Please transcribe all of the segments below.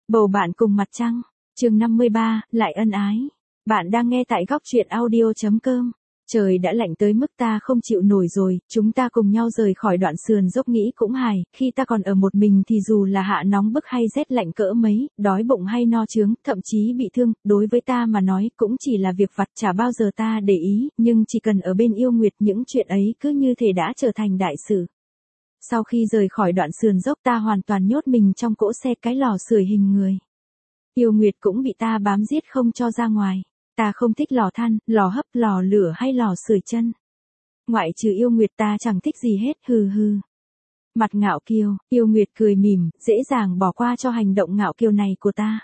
Bầu bạn cùng mặt trăng, chương 53, lại ân ái. Bạn đang nghe tại góc truyện audio.com. Trời đã lạnh tới mức ta không chịu nổi rồi, chúng ta cùng nhau rời khỏi đoạn sườn dốc nghĩ cũng hài, khi ta còn ở một mình thì dù là hạ nóng bức hay rét lạnh cỡ mấy, đói bụng hay no chướng, thậm chí bị thương, đối với ta mà nói cũng chỉ là việc vặt chả bao giờ ta để ý, nhưng chỉ cần ở bên Yêu Nguyệt những chuyện ấy cứ như thể đã trở thành đại sự. Sau khi rời khỏi đoạn sườn dốc ta hoàn toàn nhốt mình trong cỗ xe cái lò sưởi hình người. Yêu Nguyệt cũng bị ta bám giết không cho ra ngoài. Ta không thích lò than, lò hấp, lò lửa hay lò sưởi chân. Ngoại trừ Yêu Nguyệt ta chẳng thích gì hết, hừ hừ. Mặt ngạo kiêu, Yêu Nguyệt cười mỉm, dễ dàng bỏ qua cho hành động ngạo kiêu này của ta.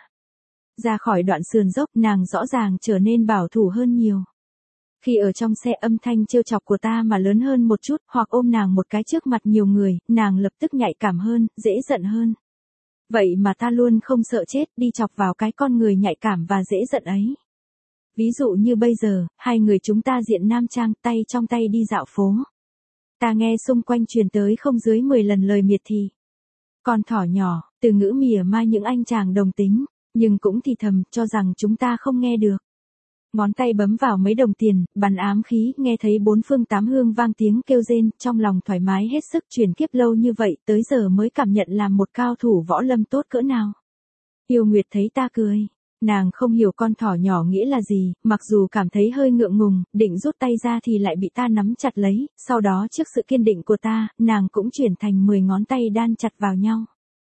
Ra khỏi đoạn sườn dốc nàng rõ ràng trở nên bảo thủ hơn nhiều. Khi ở trong xe âm thanh trêu chọc của ta mà lớn hơn một chút, hoặc ôm nàng một cái trước mặt nhiều người, nàng lập tức nhạy cảm hơn, dễ giận hơn. Vậy mà ta luôn không sợ chết đi chọc vào cái con người nhạy cảm và dễ giận ấy. Ví dụ như bây giờ, hai người chúng ta diện nam trang tay trong tay đi dạo phố. Ta nghe xung quanh truyền tới không dưới 10 lần lời miệt thị. Con thỏ nhỏ, từ ngữ mỉa mai những anh chàng đồng tính, nhưng cũng thì thầm cho rằng chúng ta không nghe được. Ngón tay bấm vào mấy đồng tiền, bắn ám khí, nghe thấy bốn phương tám hướng vang tiếng kêu rên, trong lòng thoải mái hết sức. Chuyển kiếp lâu như vậy, tới giờ mới cảm nhận làm một cao thủ võ lâm tốt cỡ nào. Yêu Nguyệt thấy ta cười. Nàng không hiểu con thỏ nhỏ nghĩa là gì, mặc dù cảm thấy hơi ngượng ngùng, định rút tay ra thì lại bị ta nắm chặt lấy, sau đó trước sự kiên định của ta, nàng cũng chuyển thành 10 ngón tay đan chặt vào nhau.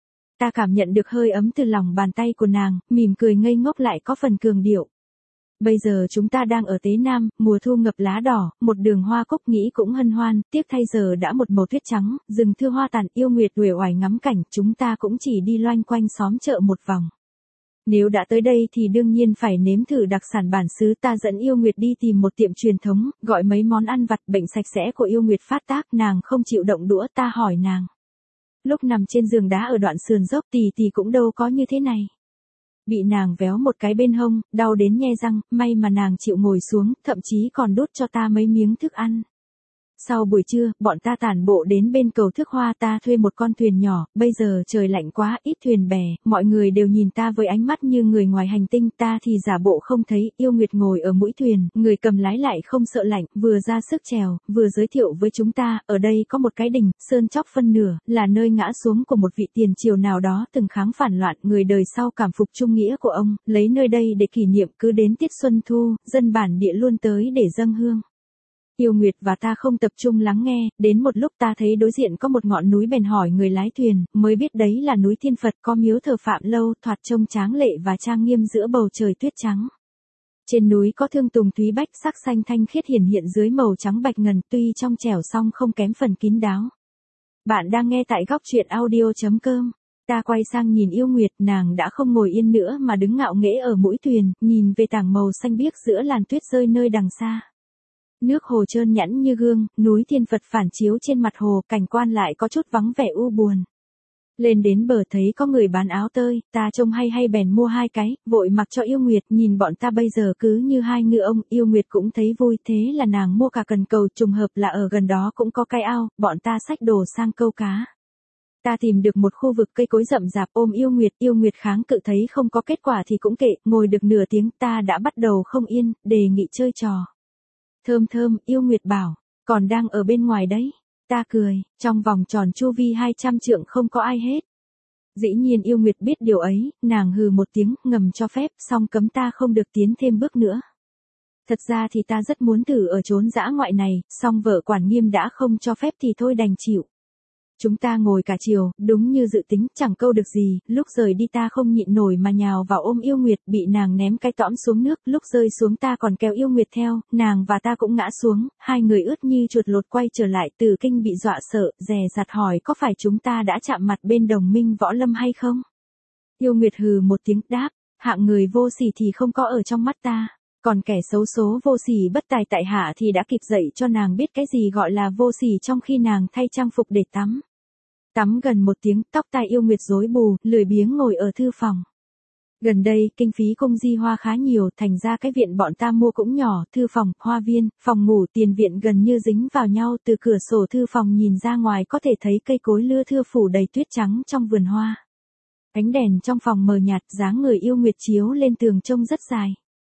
Ta cảm nhận được hơi ấm từ lòng bàn tay của nàng, mỉm cười ngây ngốc lại có phần cường điệu. Bây giờ chúng ta đang ở Tế Nam, mùa thu ngập lá đỏ, một đường hoa cúc nghĩ cũng hân hoan, tiếc thay giờ đã một màu tuyết trắng, rừng thưa hoa tàn. Yêu Nguyệt uể oải ngắm cảnh, chúng ta cũng chỉ đi loanh quanh xóm chợ một vòng. Nếu đã tới đây thì đương nhiên phải nếm thử đặc sản bản xứ. Ta dẫn Yêu Nguyệt đi tìm một tiệm truyền thống, gọi mấy món ăn vặt. Bệnh sạch sẽ của Yêu Nguyệt phát tác, nàng không chịu động đũa. Ta hỏi nàng. Lúc nằm trên giường đá ở đoạn sườn dốc tỷ cũng đâu có như thế này. Bị nàng véo một cái bên hông, đau đến nhe răng, may mà nàng chịu ngồi xuống, thậm chí còn đút cho ta mấy miếng thức ăn. Sau buổi trưa, bọn ta tản bộ đến bên cầu Thước Hoa. Ta thuê một con thuyền nhỏ, bây giờ trời lạnh quá, ít thuyền bè, mọi người đều nhìn ta với ánh mắt như người ngoài hành tinh. Ta thì giả bộ không thấy. Yêu Nguyệt ngồi ở mũi thuyền, người cầm lái lại không sợ lạnh, vừa ra sức chèo, vừa giới thiệu với chúng ta, ở đây có một cái đình, sơn chóc phân nửa, là nơi ngã xuống của một vị tiền triều nào đó từng kháng phản loạn, người đời sau cảm phục trung nghĩa của ông, lấy nơi đây để kỷ niệm. Cứ đến tiết xuân thu, dân bản địa luôn tới để dâng hương. Yêu Nguyệt và ta không tập trung lắng nghe, đến một lúc ta thấy đối diện có một ngọn núi bèn hỏi người lái thuyền, mới biết đấy là núi Thiên Phật, có miếu thờ Phạm Lâu, thoạt trông tráng lệ và trang nghiêm giữa bầu trời tuyết trắng. Trên núi có thương tùng thúy bách sắc xanh thanh khiết hiển hiện dưới màu trắng bạch ngần, tuy trong trẻo song không kém phần kín đáo. Bạn đang nghe tại góc truyện audio.com. Ta quay sang nhìn Yêu Nguyệt, nàng đã không ngồi yên nữa mà đứng ngạo nghễ ở mũi thuyền, nhìn về tảng màu xanh biếc giữa làn tuyết rơi nơi đằng xa. Nước hồ trơn nhẵn như gương, núi Thiên Phật phản chiếu trên mặt hồ, cảnh quan lại có chút vắng vẻ u buồn. Lên đến bờ thấy có người bán áo tơi, ta trông hay bèn mua 2 cái, vội mặc cho Yêu Nguyệt. Nhìn bọn ta bây giờ cứ như hai ngựa ông. Yêu Nguyệt cũng thấy vui, thế là nàng mua cả cần cầu, trùng hợp là ở gần đó cũng có cái ao, bọn ta xách đồ sang câu cá. Ta tìm được một khu vực cây cối rậm rạp, ôm Yêu Nguyệt kháng cự, thấy không có kết quả thì cũng kệ, ngồi được nửa tiếng ta đã bắt đầu không yên, đề nghị chơi trò. Thơm, Yêu Nguyệt bảo, còn đang ở bên ngoài đấy. Ta cười, trong vòng tròn chu vi 200 trượng không có ai hết. Dĩ nhiên Yêu Nguyệt biết điều ấy, nàng hừ một tiếng, ngầm cho phép, song cấm ta không được tiến thêm bước nữa. Thật ra thì ta rất muốn thử ở chốn dã ngoại này, song vợ quản nghiêm đã không cho phép thì thôi đành chịu. Chúng ta ngồi cả chiều, đúng như dự tính, chẳng câu được gì. Lúc rời đi ta không nhịn nổi mà nhào vào ôm Yêu Nguyệt, bị nàng ném cái tõm xuống nước. Lúc rơi xuống ta còn kéo Yêu Nguyệt theo, nàng và ta cũng ngã xuống, hai người ướt như chuột lột quay trở lại. Từ Kinh bị dọa sợ, dè dặt hỏi có phải chúng ta đã chạm mặt bên đồng minh võ lâm hay không? Yêu Nguyệt hừ một tiếng đáp, hạng người vô sỉ thì không có ở trong mắt ta. Còn kẻ xấu số vô sỉ bất tài tại hạ thì đã kịp dạy cho nàng biết cái gì gọi là vô sỉ trong khi nàng thay trang phục để tắm. Tắm gần 1 tiếng, tóc tai Yêu Nguyệt rối bù, lười biếng ngồi ở thư phòng. Gần đây, kinh phí công di hoa khá nhiều, thành ra cái viện bọn ta mua cũng nhỏ, thư phòng, hoa viên, phòng ngủ, tiền viện gần như dính vào nhau. Từ cửa sổ thư phòng nhìn ra ngoài có thể thấy cây cối lưa thưa phủ đầy tuyết trắng trong vườn hoa. Ánh đèn trong phòng mờ nhạt, dáng người Yêu Nguyệt chiếu lên tường trông rất dài.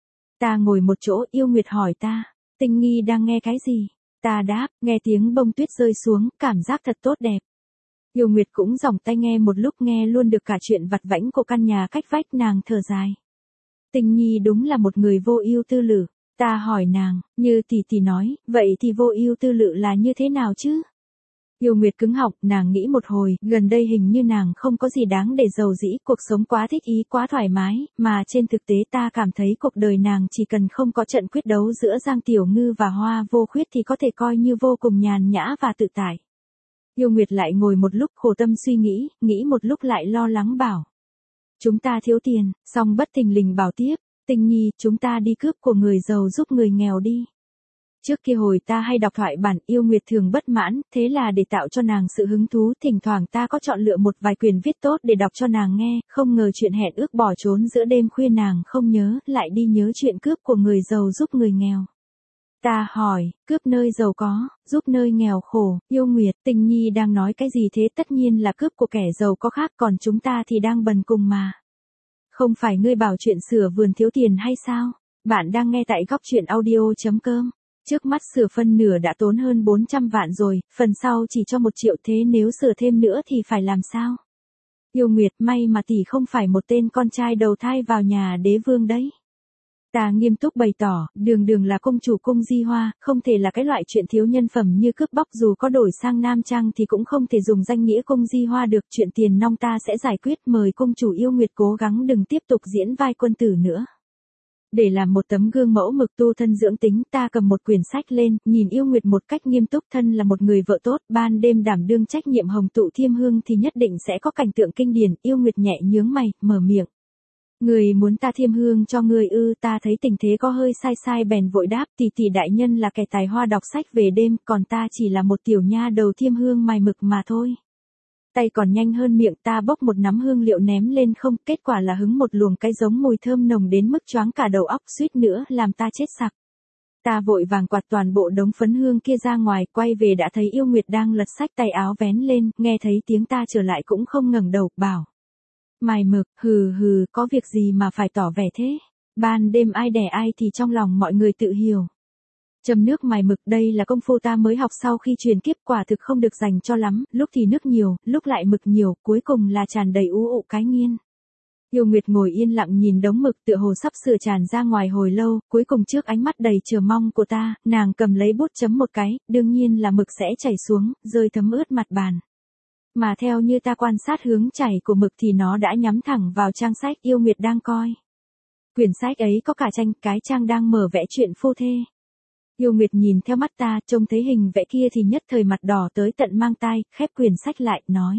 Ta ngồi một chỗ, Yêu Nguyệt hỏi ta, Tinh Nghi đang nghe cái gì? Ta đáp, nghe tiếng bông tuyết rơi xuống, cảm giác thật tốt đẹp. Yêu Nguyệt cũng dòng tay nghe một lúc, nghe luôn được cả chuyện vặt vãnh của căn nhà cách vách. Nàng thở dài. Tinh Nhi đúng là một người vô ưu tư lự. Ta hỏi nàng, như tỷ nói, vậy thì vô ưu tư lự là như thế nào chứ? Yêu Nguyệt cứng họng, nàng nghĩ một hồi, gần đây hình như nàng không có gì đáng để giàu dĩ, cuộc sống quá thích ý, quá thoải mái, mà trên thực tế ta cảm thấy cuộc đời nàng chỉ cần không có trận quyết đấu giữa Giang Tiểu Ngư và Hoa Vô Khuyết thì có thể coi như vô cùng nhàn nhã và tự tại. Yêu Nguyệt lại ngồi một lúc khổ tâm suy nghĩ một lúc lại lo lắng bảo. Chúng ta thiếu tiền, xong bất thình lình bảo tiếp, Tinh Nhi, chúng ta đi cướp của người giàu giúp người nghèo đi. Trước kia hồi ta hay đọc thoại bản, Yêu Nguyệt thường bất mãn, thế là để tạo cho nàng sự hứng thú, thỉnh thoảng ta có chọn lựa một vài quyển viết tốt để đọc cho nàng nghe, không ngờ chuyện hẹn ước bỏ trốn giữa đêm khuya nàng không nhớ, lại đi nhớ chuyện cướp của người giàu giúp người nghèo. Ta hỏi, cướp nơi giàu có, giúp nơi nghèo khổ, Yêu Nguyệt, Tinh Nhi đang nói cái gì thế? Tất nhiên là cướp của kẻ giàu có khác, còn chúng ta thì đang bần cùng mà. Không phải ngươi bảo chuyện sửa vườn thiếu tiền hay sao? Bạn đang nghe tại góc truyện audio.com. Trước mắt sửa phân nửa đã tốn hơn 400 vạn rồi, phần sau chỉ cho 1 triệu, thế nếu sửa thêm nữa thì phải làm sao? Yêu Nguyệt, may mà tỷ không phải một tên con trai đầu thai vào nhà đế vương đấy. Ta nghiêm túc bày tỏ, đường là công chủ cung Di Hoa, không thể là cái loại chuyện thiếu nhân phẩm như cướp bóc, dù có đổi sang nam trang thì cũng không thể dùng danh nghĩa cung Di Hoa được, chuyện tiền nong ta sẽ giải quyết, mời công chủ Yêu Nguyệt cố gắng đừng tiếp tục diễn vai quân tử nữa. Để làm một tấm gương mẫu mực tu thân dưỡng tính, ta cầm một quyển sách lên, nhìn Yêu Nguyệt một cách nghiêm túc. Thân là một người vợ tốt, ban đêm đảm đương trách nhiệm hồng tụ thiêm hương thì nhất định sẽ có cảnh tượng kinh điển. Yêu Nguyệt nhẹ nhướng mày, mở miệng. Người muốn ta thiêm hương cho người ư? Ta thấy tình thế có hơi sai bèn vội đáp, tỷ đại nhân là kẻ tài hoa đọc sách về đêm, còn ta chỉ là một tiểu nha đầu thiêm hương mài mực mà thôi. Tay còn nhanh hơn miệng, ta bốc một nắm hương liệu ném lên không, kết quả là hứng một luồng cái giống mùi thơm nồng đến mức choáng cả đầu óc, suýt nữa làm ta chết sặc. Ta vội vàng quạt toàn bộ đống phấn hương kia ra ngoài, quay về đã thấy Yêu Nguyệt đang lật sách, tay áo vén lên, nghe thấy tiếng ta trở lại cũng không ngẩng đầu, bảo. Mài mực, hừ, có việc gì mà phải tỏ vẻ thế? Ban đêm ai đẻ ai thì trong lòng mọi người tự hiểu. Châm nước mài mực, đây là công phu ta mới học sau khi truyền kiếp, quả thực không được dành cho lắm, lúc thì nước nhiều, lúc lại mực nhiều, cuối cùng là tràn đầy u ụ cái nghiên. Yêu Nguyệt ngồi yên lặng nhìn đống mực tựa hồ sắp sửa tràn ra ngoài hồi lâu, cuối cùng trước ánh mắt đầy chờ mong của ta, nàng cầm lấy bút chấm một cái, đương nhiên là mực sẽ chảy xuống, rơi thấm ướt mặt bàn. Mà theo như ta quan sát hướng chảy của mực thì nó đã nhắm thẳng vào trang sách Yêu Nguyệt đang coi. Quyển sách ấy có cả tranh, cái trang đang mở vẽ chuyện phu thê. Yêu Nguyệt nhìn theo mắt ta, trông thấy hình vẽ kia thì nhất thời mặt đỏ tới tận mang tai, khép quyển sách lại, nói.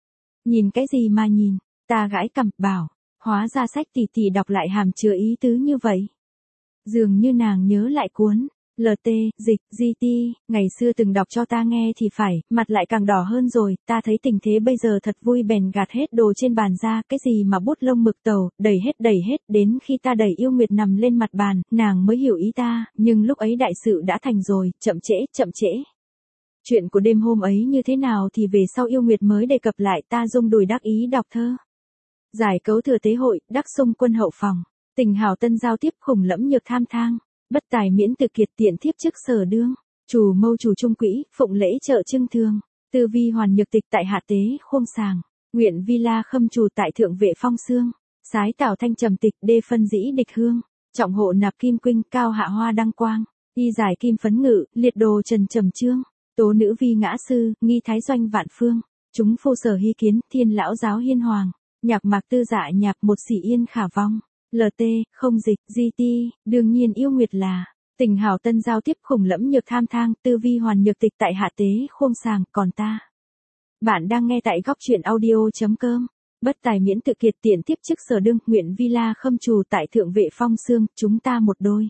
Nhìn cái gì mà nhìn? Ta gãi cằm, bảo, hóa ra sách tỷ đọc lại hàm chứa ý tứ như vậy. Dường như nàng nhớ lại cuốn LT, dịch, GT, ngày xưa từng đọc cho ta nghe thì phải, mặt lại càng đỏ hơn rồi, ta thấy tình thế bây giờ thật vui bèn gạt hết đồ trên bàn ra, cái gì mà bút lông mực tàu, đẩy hết, đến khi ta đẩy Yêu Nguyệt nằm lên mặt bàn, nàng mới hiểu ý ta, nhưng lúc ấy đại sự đã thành rồi, chậm trễ. Chuyện của đêm hôm ấy như thế nào thì về sau Yêu Nguyệt mới đề cập lại, ta rung đùi đắc ý đọc thơ. Giải cấu thừa tế hội, đắc sung quân hậu phòng, tình hào tân giao tiếp khủng lẫm nhược tham thang. Bất tài miễn từ kiệt tiện thiếp chức sở đương, chủ mâu chủ trung quỹ, phụng lễ trợ trưng thương, tư vi hoàn nhược tịch tại hạ tế, khuông sàng, nguyện vi la khâm chủ tại thượng vệ phong xương, sái tảo thanh trầm tịch, đê phân dĩ địch hương, trọng hộ nạp kim quynh, cao hạ hoa đăng quang, y giải kim phấn ngự, liệt đồ trần trầm trương, tố nữ vi ngã sư, nghi thái doanh vạn phương, chúng phu sở hy kiến, thiên lão giáo hiên hoàng, nhạc mạc tư dạ nhạc một sĩ yên khả vong. LT, không dịch, GT, đương nhiên Yêu Nguyệt là, tình hảo tân giao tiếp khủng lẫm nhược tham thang, tư vi hoàn nhược tịch tại hạ tế, khuông sàng, còn ta. Bạn đang nghe tại góc truyện audio.com, bất tài miễn tự kiệt tiện tiếp chức sở đương, nguyện vi la khâm trù tại thượng vệ phong xương, chúng ta một đôi.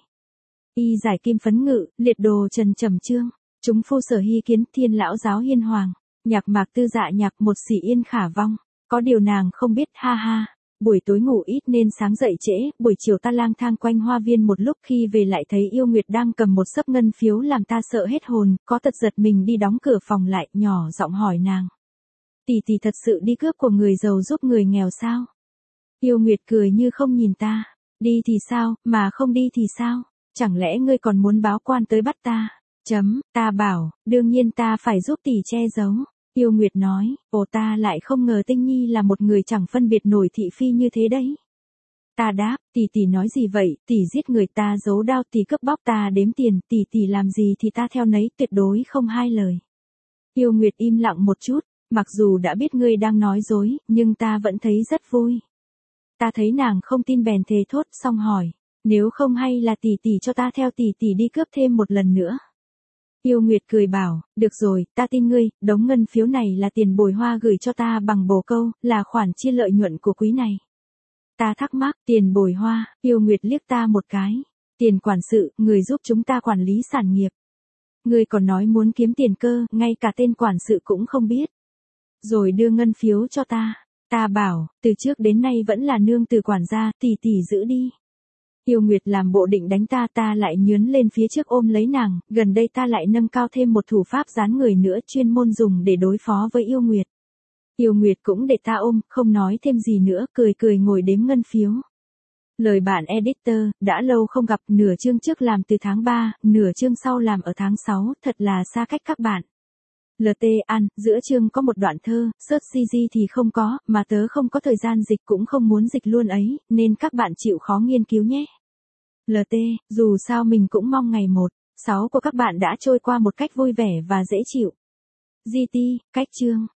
Y giải kim phấn ngự, liệt đồ trần trầm trương, chúng phu sở hy kiến, thiên lão giáo hiên hoàng, nhạc mạc tư dạ nhạc một sĩ yên khả vong, có điều nàng không biết, ha ha. Buổi tối ngủ ít nên sáng dậy trễ, buổi chiều ta lang thang quanh hoa viên một lúc, khi về lại thấy Yêu Nguyệt đang cầm một xấp ngân phiếu làm ta sợ hết hồn, có tật giật mình đi đóng cửa phòng lại, nhỏ giọng hỏi nàng. tỷ thật sự đi cướp của người giàu giúp người nghèo sao? Yêu Nguyệt cười như không nhìn ta. Đi thì sao, mà không đi thì sao? Chẳng lẽ ngươi còn muốn báo quan tới bắt ta? Ta bảo, đương nhiên ta phải giúp tỷ che giấu. Yêu Nguyệt nói, ồ ta lại không ngờ Tinh Nhi là một người chẳng phân biệt nổi thị phi như thế đấy. Ta đáp, tỷ nói gì vậy, tỷ giết người ta giấu đao, tỷ cướp bóc ta đếm tiền, tỷ làm gì thì ta theo nấy, tuyệt đối không hai lời. Yêu Nguyệt im lặng một chút, mặc dù đã biết ngươi đang nói dối, nhưng ta vẫn thấy rất vui. Ta thấy nàng không tin bèn thề thốt, xong hỏi, nếu không hay là tỷ cho ta theo tỷ đi cướp thêm một lần nữa. Yêu Nguyệt cười bảo, được rồi, ta tin ngươi, đống ngân phiếu này là tiền bồi hoa gửi cho ta bằng bồ câu, là khoản chia lợi nhuận của quý này. Ta thắc mắc, tiền bồi hoa, Yêu Nguyệt liếc ta một cái. Tiền quản sự, người giúp chúng ta quản lý sản nghiệp. Ngươi còn nói muốn kiếm tiền cơ, ngay cả tên quản sự cũng không biết. Rồi đưa ngân phiếu cho ta. Ta bảo, từ trước đến nay vẫn là nương từ quản gia, tỷ giữ đi. Yêu Nguyệt làm bộ định đánh ta, ta lại nhướn lên phía trước ôm lấy nàng, gần đây ta lại nâng cao thêm một thủ pháp dán người nữa chuyên môn dùng để đối phó với Yêu Nguyệt. Yêu Nguyệt cũng để ta ôm, không nói thêm gì nữa, cười ngồi đếm ngân phiếu. Lời bạn editor, đã lâu không gặp, nửa chương trước làm từ tháng 3, nửa chương sau làm ở tháng 6, thật là xa cách các bạn. LT An, giữa chương có một đoạn thơ, search CG thì không có, mà tớ không có thời gian dịch cũng không muốn dịch luôn ấy, nên các bạn chịu khó nghiên cứu nhé. LT, dù sao mình cũng mong ngày 1/6 của các bạn đã trôi qua một cách vui vẻ và dễ chịu. GT, cách chương.